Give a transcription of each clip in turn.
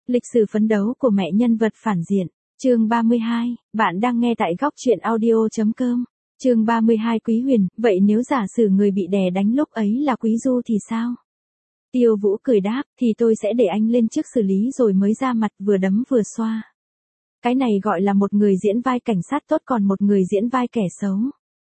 Lịch sử phấn đấu của mẹ nhân vật phản diện. Chương 32, bạn đang nghe tại góc truyện audio.com. Chương 32 Quý Huyền, vậy nếu giả sử người bị đè đánh lúc ấy là Quý Du thì sao? Tiêu Vũ cười đáp, thì tôi sẽ để anh lên trước xử lý rồi mới ra mặt vừa đấm vừa xoa. Cái này gọi là một người diễn vai cảnh sát tốt còn một người diễn vai kẻ xấu.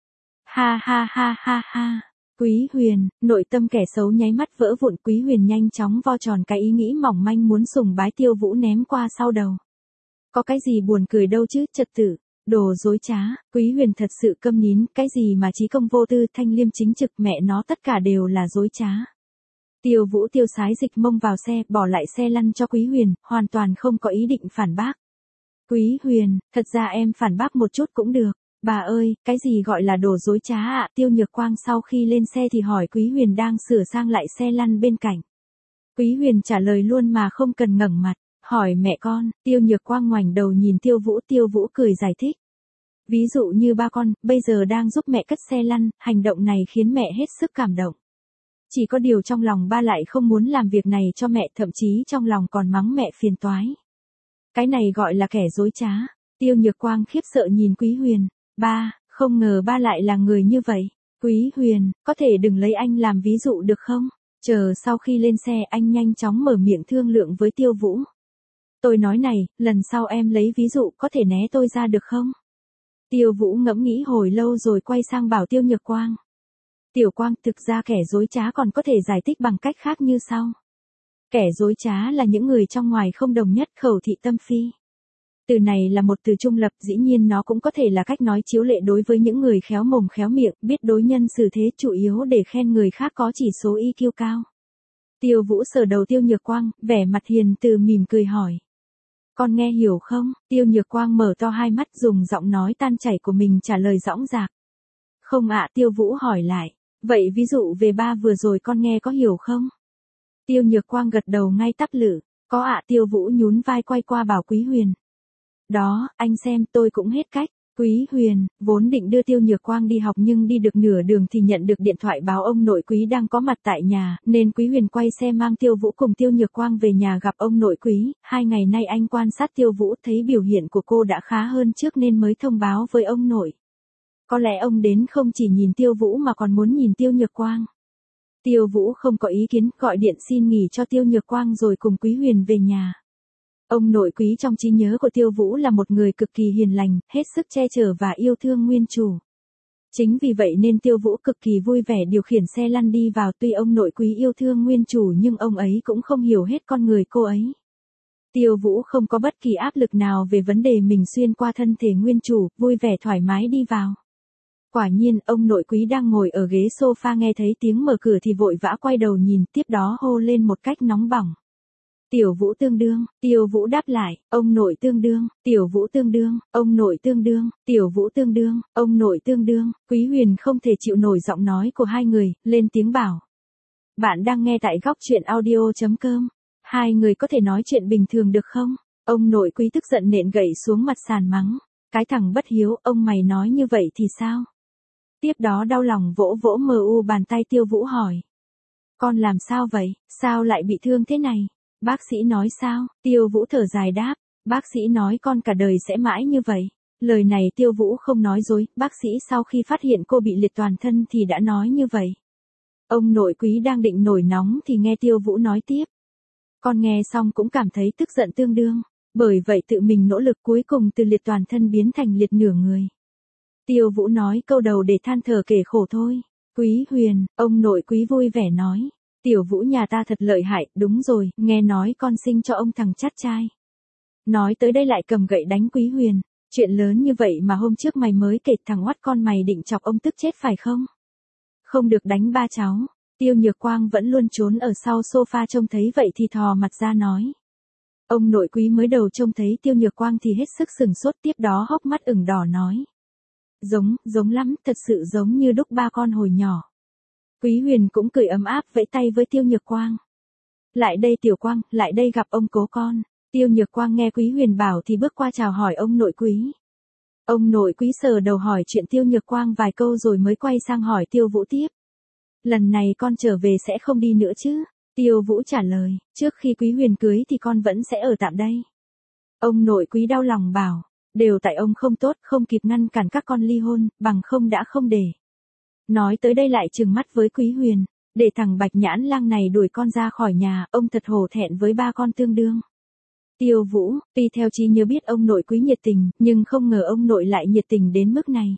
Ha ha ha ha ha. Quý Huyền, nội tâm kẻ xấu nháy mắt vỡ vụn. Quý Huyền nhanh chóng vo tròn cái ý nghĩ mỏng manh muốn sùng bái Tiêu Vũ ném qua sau đầu. Có cái gì buồn cười đâu chứ, trật tự, đồ dối trá. Quý Huyền thật sự câm nín, cái gì mà trí công vô tư, thanh liêm chính trực, mẹ nó tất cả đều là dối trá. Tiêu Vũ tiêu sái dịch mông vào xe, bỏ lại xe lăn cho Quý Huyền, hoàn toàn không có ý định phản bác. Quý Huyền, thật ra em phản bác một chút cũng được. Bà ơi, cái gì gọi là đồ dối trá ạ? Tiêu Nhược Quang sau khi lên xe thì hỏi Quý Huyền đang sửa sang lại xe lăn bên cạnh. Quý Huyền trả lời luôn mà không cần ngẩng mặt, hỏi mẹ con. Tiêu Nhược Quang ngoảnh đầu nhìn Tiêu Vũ cười giải thích. Ví dụ như ba con, bây giờ đang giúp mẹ cất xe lăn, hành động này khiến mẹ hết sức cảm động. Chỉ có điều trong lòng ba lại không muốn làm việc này cho mẹ, thậm chí trong lòng còn mắng mẹ phiền toái. Cái này gọi là kẻ dối trá. Tiêu Nhược Quang khiếp sợ nhìn Quý Huyền. Ba, không ngờ ba lại là người như vậy. Quý Huyền, có thể đừng lấy anh làm ví dụ được không? Chờ sau khi lên xe anh nhanh chóng mở miệng thương lượng với Tiêu Vũ. Tôi nói này, lần sau em lấy ví dụ có thể né tôi ra được không? Tiêu Vũ ngẫm nghĩ hồi lâu rồi quay sang bảo Tiêu Nhược Quang. Tiểu Quang, thực ra kẻ dối trá còn có thể giải thích bằng cách khác như sau. Kẻ dối trá là những người trong ngoài không đồng nhất, khẩu thị tâm phi. Từ này là một từ trung lập, dĩ nhiên nó cũng có thể là cách nói chiếu lệ đối với những người khéo mồm khéo miệng, biết đối nhân xử thế, chủ yếu để khen người khác có chỉ số EQ cao. Tiêu Vũ sờ đầu Tiêu Nhược Quang, vẻ mặt hiền từ mỉm cười hỏi. Con nghe hiểu không? Tiêu Nhược Quang mở to hai mắt dùng giọng nói tan chảy của mình trả lời dõng dạc. Không ạ. Tiêu Vũ hỏi lại. Vậy ví dụ về ba vừa rồi con nghe có hiểu không? Tiêu Nhược Quang gật đầu ngay tắp lự. Có ạ. Tiêu Vũ nhún vai quay qua bảo Quý Huyền. Đó, anh xem tôi cũng hết cách. Quý Huyền, vốn định đưa Tiêu Nhược Quang đi học nhưng đi được nửa đường thì nhận được điện thoại báo ông nội Quý đang có mặt tại nhà, nên Quý Huyền quay xe mang Tiêu Vũ cùng Tiêu Nhược Quang về nhà gặp ông nội Quý. 2 ngày nay anh quan sát Tiêu Vũ thấy biểu hiện của cô đã khá hơn trước nên mới thông báo với ông nội. Có lẽ ông đến không chỉ nhìn Tiêu Vũ mà còn muốn nhìn Tiêu Nhược Quang. Tiêu Vũ không có ý kiến, gọi điện xin nghỉ cho Tiêu Nhược Quang rồi cùng Quý Huyền về nhà. Ông nội Quý trong trí nhớ của Tiêu Vũ là một người cực kỳ hiền lành, hết sức che chở và yêu thương nguyên chủ. Chính vì vậy nên Tiêu Vũ cực kỳ vui vẻ điều khiển xe lăn đi vào, tuy ông nội Quý yêu thương nguyên chủ nhưng ông ấy cũng không hiểu hết con người cô ấy. Tiêu Vũ không có bất kỳ áp lực nào về vấn đề mình xuyên qua thân thể nguyên chủ, vui vẻ thoải mái đi vào. Quả nhiên, ông nội Quý đang ngồi ở ghế sofa nghe thấy tiếng mở cửa thì vội vã quay đầu nhìn, tiếp đó hô lên một cách nóng bỏng. Tiểu Vũ tương đương. Tiêu Vũ đáp lại, ông nội tương đương. Tiểu Vũ tương đương, ông nội tương đương. Tiểu Vũ tương đương, ông nội tương đương. Quý Huyền không thể chịu nổi giọng nói của hai người, lên tiếng bảo. Bạn đang nghe tại góc truyện audio.com. Hai người có thể nói chuyện bình thường được không? Ông nội Quý tức giận nện gậy xuống mặt sàn mắng. Cái thằng bất hiếu, ông mày nói như vậy thì sao? Tiếp đó đau lòng vỗ vỗ bàn tay Tiêu Vũ hỏi. Con làm sao vậy? Sao lại bị thương thế này? Bác sĩ nói sao? Tiêu Vũ thở dài đáp. Bác sĩ nói con cả đời sẽ mãi như vậy. Lời này Tiêu Vũ không nói dối, bác sĩ sau khi phát hiện cô bị liệt toàn thân thì đã nói như vậy. Ông nội Quý đang định nổi nóng thì nghe Tiêu Vũ nói tiếp. Con nghe xong cũng cảm thấy tức giận tương đương. Bởi vậy tự mình nỗ lực cuối cùng từ liệt toàn thân biến thành liệt nửa người. Tiêu Vũ nói câu đầu để than thở kể khổ thôi. Quý Huyền, ông nội Quý vui vẻ nói. Tiểu Vũ nhà ta thật lợi hại, đúng rồi, nghe nói con sinh cho ông thằng chát trai. Nói tới đây lại cầm gậy đánh Quý Huyền. Chuyện lớn như vậy mà hôm trước mày mới kể, thằng oắt con mày định chọc ông tức chết phải không? Không được đánh ba cháu. Tiêu Nhược Quang vẫn luôn trốn ở sau sofa trông thấy vậy thì thò mặt ra nói. Ông nội Quý mới đầu trông thấy Tiêu Nhược Quang thì hết sức sừng sốt, tiếp đó hốc mắt ửng đỏ nói. Giống lắm, thật sự giống như đúc ba con hồi nhỏ. Quý Huyền cũng cười ấm áp vẫy tay với Tiêu Nhược Quang. Lại đây Tiểu Quang, lại đây gặp ông cố con. Tiêu Nhược Quang nghe Quý Huyền bảo thì bước qua chào hỏi ông nội Quý. Ông nội Quý sờ đầu hỏi chuyện Tiêu Nhược Quang vài câu rồi mới quay sang hỏi Tiêu Vũ tiếp. Lần này con trở về sẽ không đi nữa chứ? Tiêu Vũ trả lời, trước khi Quý Huyền cưới thì con vẫn sẽ ở tạm đây. Ông nội Quý đau lòng bảo, đều tại ông không tốt, không kịp ngăn cản các con ly hôn, bằng không đã không để. Nói tới đây lại trừng mắt với Quý Huyền, để thằng Bạch Nhãn Lang này đuổi con ra khỏi nhà, ông thật hổ thẹn với ba con tương đương. Tiêu Vũ, tuy theo trí nhớ biết ông nội Quý nhiệt tình, nhưng không ngờ ông nội lại nhiệt tình đến mức này.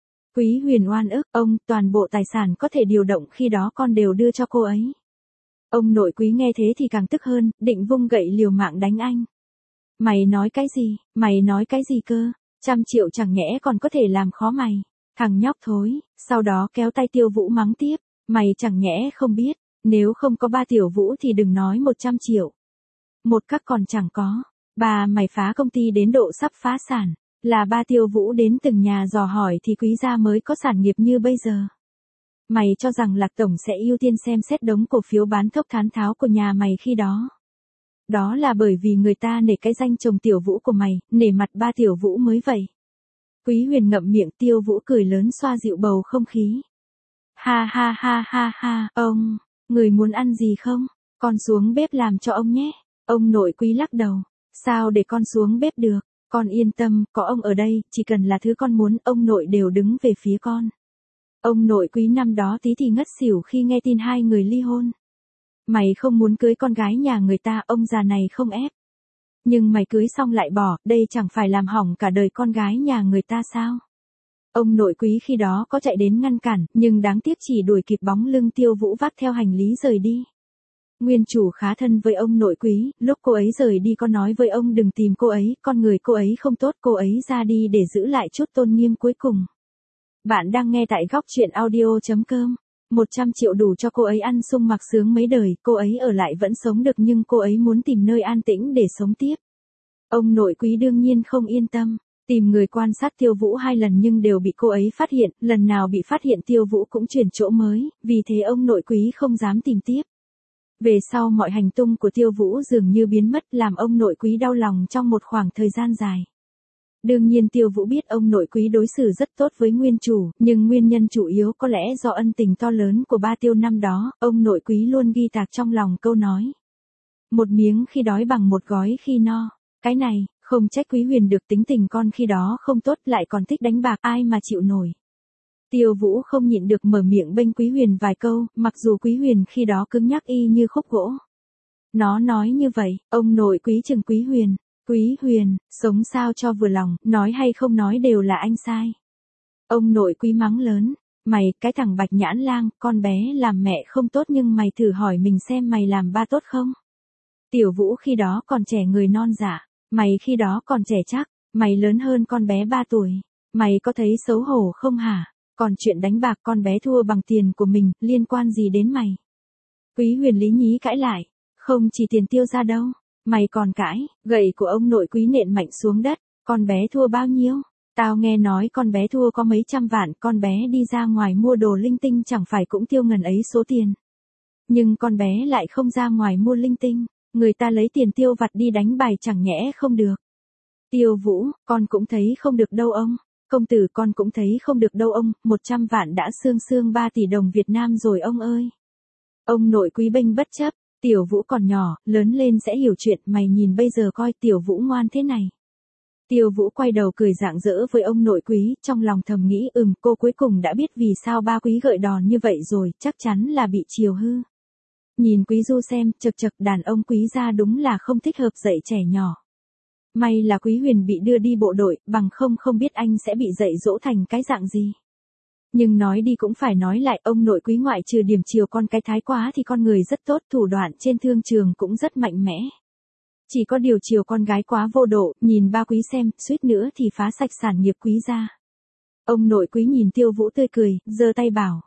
Quý Huyền oan ức, ông, toàn bộ tài sản có thể điều động khi đó con đều đưa cho cô ấy. Ông nội Quý nghe thế thì càng tức hơn, định vung gậy liều mạng đánh anh. Mày nói cái gì, mày nói cái gì cơ, 100 triệu chẳng nhẽ còn có thể làm khó mày, thằng nhóc thối, sau đó kéo tay Tiêu Vũ mắng tiếp, mày chẳng nhẽ không biết, nếu không có ba Tiểu Vũ thì đừng nói 100 triệu. Một các còn chẳng có, bà mày phá công ty đến độ sắp phá sản, là ba Tiêu Vũ đến từng nhà dò hỏi thì Quý gia mới có sản nghiệp như bây giờ. Mày cho rằng Lạc Tổng sẽ ưu tiên xem xét đống cổ phiếu bán thốc thán tháo của nhà mày khi đó. Đó là bởi vì người ta nể cái danh chồng Tiểu Vũ của mày, nể mặt ba Tiểu Vũ mới vậy. Quý Huyền ngậm miệng, Tiêu Vũ cười lớn xoa dịu bầu không khí. Ha ha ha ha ha, ông, người muốn ăn gì không? Con xuống bếp làm cho ông nhé. Ông nội Quý lắc đầu, sao để con xuống bếp được, con yên tâm, có ông ở đây, chỉ cần là thứ con muốn, ông nội đều đứng về phía con. Ông nội Quý năm đó tí thì ngất xỉu khi nghe tin hai người ly hôn. Mày không muốn cưới con gái nhà người ta, ông già này không ép. Nhưng mày cưới xong lại bỏ, đây chẳng phải làm hỏng cả đời con gái nhà người ta sao? Ông nội Quý khi đó có chạy đến ngăn cản, nhưng đáng tiếc chỉ đuổi kịp bóng lưng Tiêu Vũ vác theo hành lý rời đi. Nguyên chủ khá thân với ông nội Quý, lúc cô ấy rời đi có nói với ông đừng tìm cô ấy, con người cô ấy không tốt, cô ấy ra đi để giữ lại chút tôn nghiêm cuối cùng. Bạn đang nghe tại góc truyện audio.com. 100 triệu đủ cho cô ấy ăn sung mặc sướng mấy đời, cô ấy ở lại vẫn sống được nhưng cô ấy muốn tìm nơi an tĩnh để sống tiếp. Ông nội Quý đương nhiên không yên tâm, tìm người quan sát Tiêu Vũ 2 lần nhưng đều bị cô ấy phát hiện, lần nào bị phát hiện Tiêu Vũ cũng chuyển chỗ mới, vì thế ông nội Quý không dám tìm tiếp. Về sau mọi hành tung của Tiêu Vũ dường như biến mất làm ông nội Quý đau lòng trong một khoảng thời gian dài. Đương nhiên Tiêu Vũ biết ông nội Quý đối xử rất tốt với nguyên chủ, nhưng nguyên nhân chủ yếu có lẽ do ân tình to lớn của ba Tiêu năm đó, ông nội Quý luôn ghi tạc trong lòng câu nói. Một miếng khi đói bằng một gói khi no. Cái này, không trách Quý Huyền được tính tình con khi đó không tốt lại còn thích đánh bạc, ai mà chịu nổi. Tiêu Vũ không nhịn được mở miệng bênh Quý Huyền vài câu, mặc dù Quý Huyền khi đó cứng nhắc y như khúc gỗ. Nó nói như vậy, ông nội Quý chừng Quý Huyền. Quý Huyền, sống sao cho vừa lòng, nói hay không nói đều là anh sai. Ông nội Quý mắng lớn, mày, cái thằng Bạch Nhãn Lang, con bé làm mẹ không tốt nhưng mày thử hỏi mình xem mày làm ba tốt không? Tiểu Vũ khi đó còn trẻ người non dạ, mày khi đó còn trẻ chắc, mày lớn hơn con bé 3 tuổi. Mày có thấy xấu hổ không hả? Còn chuyện đánh bạc con bé thua bằng tiền của mình, liên quan gì đến mày? Quý Huyền lý nhí cãi lại, không chỉ tiền tiêu ra đâu. Mày còn cãi, gậy của ông nội Quý nện mạnh xuống đất, con bé thua bao nhiêu? Tao nghe nói con bé thua có mấy trăm vạn, con bé đi ra ngoài mua đồ linh tinh chẳng phải cũng tiêu ngần ấy số tiền. Nhưng con bé lại không ra ngoài mua linh tinh, người ta lấy tiền tiêu vặt đi đánh bài chẳng nhẽ không được. Tiêu Vũ, con cũng thấy không được đâu ông. Công tử con cũng thấy không được đâu ông, 100 vạn đã xương 3 tỷ đồng Việt Nam rồi ông ơi. Ông nội Quý bênh bất chấp. Tiểu Vũ còn nhỏ, lớn lên sẽ hiểu chuyện, mày nhìn bây giờ coi Tiểu Vũ ngoan thế này. Tiêu Vũ quay đầu cười rạng rỡ với ông nội Quý, trong lòng thầm nghĩ cô cuối cùng đã biết vì sao ba Quý gợi đòn như vậy rồi, chắc chắn là bị chiều hư. Nhìn Quý Du xem, chật chật đàn ông Quý gia đúng là không thích hợp dạy trẻ nhỏ. May là Quý Huyền bị đưa đi bộ đội, bằng không biết anh sẽ bị dạy dỗ thành cái dạng gì. Nhưng nói đi cũng phải nói lại, ông nội Quý ngoại trừ điểm chiều con cái thái quá thì con người rất tốt, thủ đoạn trên thương trường cũng rất mạnh mẽ. Chỉ có điều chiều con gái quá vô độ, nhìn ba Quý xem, suýt nữa thì phá sạch sản nghiệp Quý gia. Ông nội Quý nhìn Tiêu Vũ tươi cười, giơ tay bảo.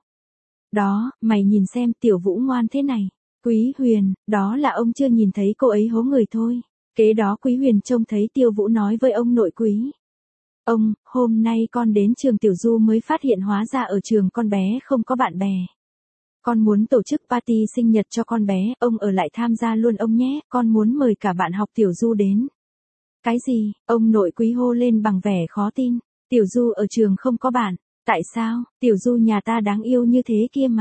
Đó, mày nhìn xem Tiểu Vũ ngoan thế này. Quý Huyền, đó là ông chưa nhìn thấy cô ấy hố người thôi. Kế đó Quý Huyền trông thấy Tiêu Vũ nói với ông nội Quý. Ông, hôm nay con đến trường Tiểu Du mới phát hiện hóa ra ở trường con bé không có bạn bè. Con muốn tổ chức party sinh nhật cho con bé, ông ở lại tham gia luôn ông nhé, con muốn mời cả bạn học Tiểu Du đến. Cái gì? Ông nội Quý hô lên bằng vẻ khó tin. Tiểu Du ở trường không có bạn. Tại sao? Tiểu Du nhà ta đáng yêu như thế kia mà.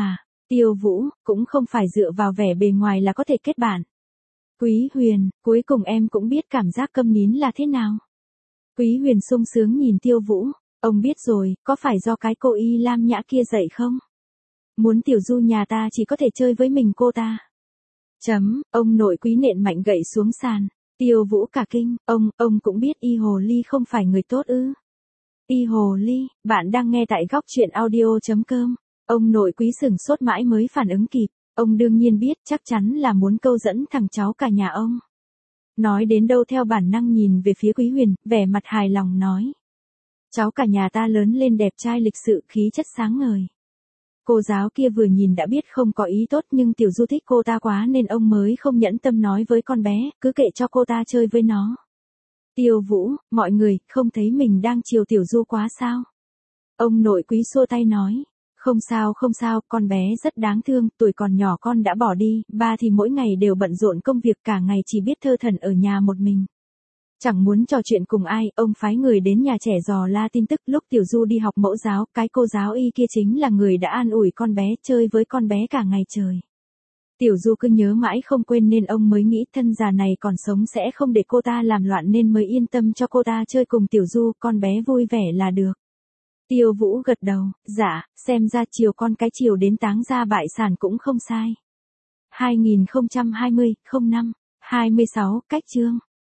Tiêu Vũ, cũng không phải dựa vào vẻ bề ngoài là có thể kết bạn. Quý Huyền, cuối cùng em cũng biết cảm giác câm nín là thế nào. Quý Huyền sung sướng nhìn Tiêu Vũ, ông biết rồi, có phải do cái cô Y Lam Nhã kia dạy không? Muốn Tiểu Du nhà ta chỉ có thể chơi với mình cô ta. Ông nội Quý nện mạnh gậy xuống sàn. Tiêu Vũ cả kinh, ông cũng biết Y Hồ Ly không phải người tốt ư? Y Hồ Ly, bạn đang nghe tại góc truyện audio.com. Ông nội Quý sửng sốt mãi mới phản ứng kịp, ông đương nhiên biết chắc chắn là muốn câu dẫn thằng cháu cả nhà ông. Nói đến đâu theo bản năng nhìn về phía Quý Huyền, vẻ mặt hài lòng nói. Cháu cả nhà ta lớn lên đẹp trai lịch sự, khí chất sáng ngời. Cô giáo kia vừa nhìn đã biết không có ý tốt nhưng Tiểu Du thích cô ta quá nên ông mới không nhẫn tâm nói với con bé, cứ kệ cho cô ta chơi với nó. Tiêu Vũ, mọi người, không thấy mình đang chiều Tiểu Du quá sao? Ông nội Quý xua tay nói. Không sao, con bé rất đáng thương, tuổi còn nhỏ con đã bỏ đi, ba thì mỗi ngày đều bận rộn công việc cả ngày chỉ biết thơ thẩn ở nhà một mình. Chẳng muốn trò chuyện cùng ai, ông phái người đến nhà trẻ dò la tin tức lúc Tiểu Du đi học mẫu giáo, cái cô giáo Y kia chính là người đã an ủi con bé, chơi với con bé cả ngày trời. Tiểu Du cứ nhớ mãi không quên nên ông mới nghĩ thân già này còn sống sẽ không để cô ta làm loạn nên mới yên tâm cho cô ta chơi cùng Tiểu Du, con bé vui vẻ là được. Tiêu Vũ gật đầu, dạ, xem ra chiều con cái chiều đến táng ra bại sản cũng không sai. 2020, 05, 26, cách chương.